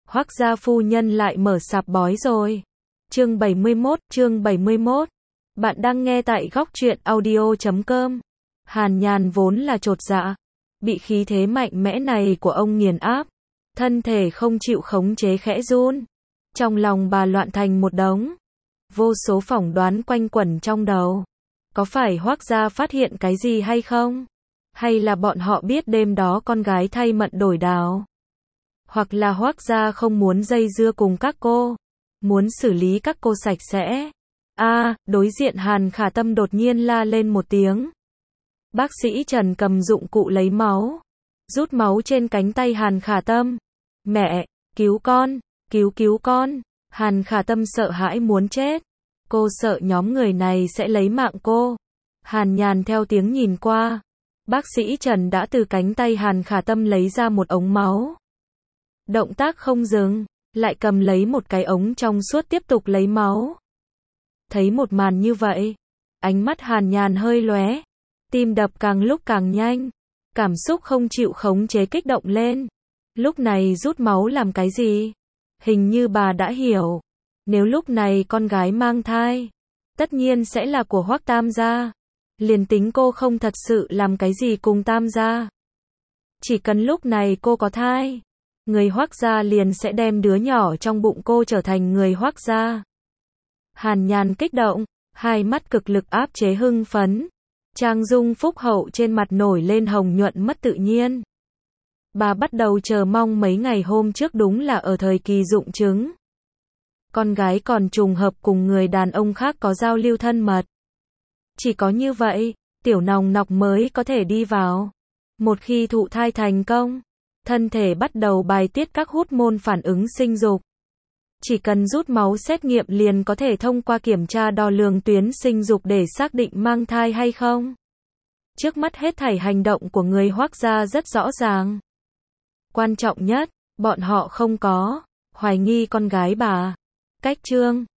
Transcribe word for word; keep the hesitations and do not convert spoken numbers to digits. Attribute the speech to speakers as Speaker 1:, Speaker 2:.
Speaker 1: Hoắc gia phu nhân lại mở sạp bói rồi. Chương bảy mươi mốt, chương bảy mươi mốt. Bạn đang nghe tại góc truyện audio chấm com. Hàn Nhàn vốn là chột dạ, bị khí thế mạnh mẽ này của ông nghiền áp, thân thể không chịu khống chế khẽ run. Trong lòng bà loạn thành một đống, vô số phỏng đoán quanh quẩn trong đầu. Có phải Hoắc gia phát hiện cái gì hay không? Hay là bọn họ biết đêm đó con gái thay mận đổi đào? Hoặc là Hoắc gia không muốn dây dưa cùng các cô, muốn xử lý các cô sạch sẽ. A, à, đối diện Hàn Khả Tâm đột nhiên la lên một tiếng. Bác sĩ Trần cầm dụng cụ lấy máu, rút máu trên cánh tay Hàn Khả Tâm. Mẹ, cứu con, cứu cứu con. Hàn Khả Tâm sợ hãi muốn chết. Cô sợ nhóm người này sẽ lấy mạng cô. Hàn Nhàn theo tiếng nhìn qua. Bác sĩ Trần đã từ cánh tay Hàn Khả Tâm lấy ra một ống máu. Động tác không dừng, lại cầm lấy một cái ống trong suốt tiếp tục lấy máu. Thấy một màn như vậy, ánh mắt Hàn Nhàn hơi lóe, tim đập càng lúc càng nhanh, cảm xúc không chịu khống chế kích động lên. Lúc này rút máu làm cái gì? Hình như bà đã hiểu, nếu lúc này con gái mang thai, tất nhiên sẽ là của Hoắc Tam gia. Liền tính cô không thật sự làm cái gì cùng Tam gia, chỉ cần lúc này cô có thai, người Hoắc gia liền sẽ đem đứa nhỏ trong bụng cô trở thành người Hoắc gia. Hàn Nhàn kích động, hai mắt cực lực áp chế hưng phấn, trang dung phúc hậu trên mặt nổi lên hồng nhuận mất tự nhiên. Bà bắt đầu chờ mong mấy ngày hôm trước đúng là ở thời kỳ dụng trứng. Con gái còn trùng hợp cùng người đàn ông khác có giao lưu thân mật. Chỉ có như vậy, tiểu nòng nọc mới có thể đi vào. Một khi thụ thai thành công, thân thể bắt đầu bài tiết các hormone phản ứng sinh dục. Chỉ cần rút máu xét nghiệm liền có thể thông qua kiểm tra đo lường tuyến sinh dục để xác định mang thai hay không. Trước mắt hết thảy hành động của người Hoắc gia rất rõ ràng. Quan trọng nhất, bọn họ không có hoài nghi con gái bà. Cách chương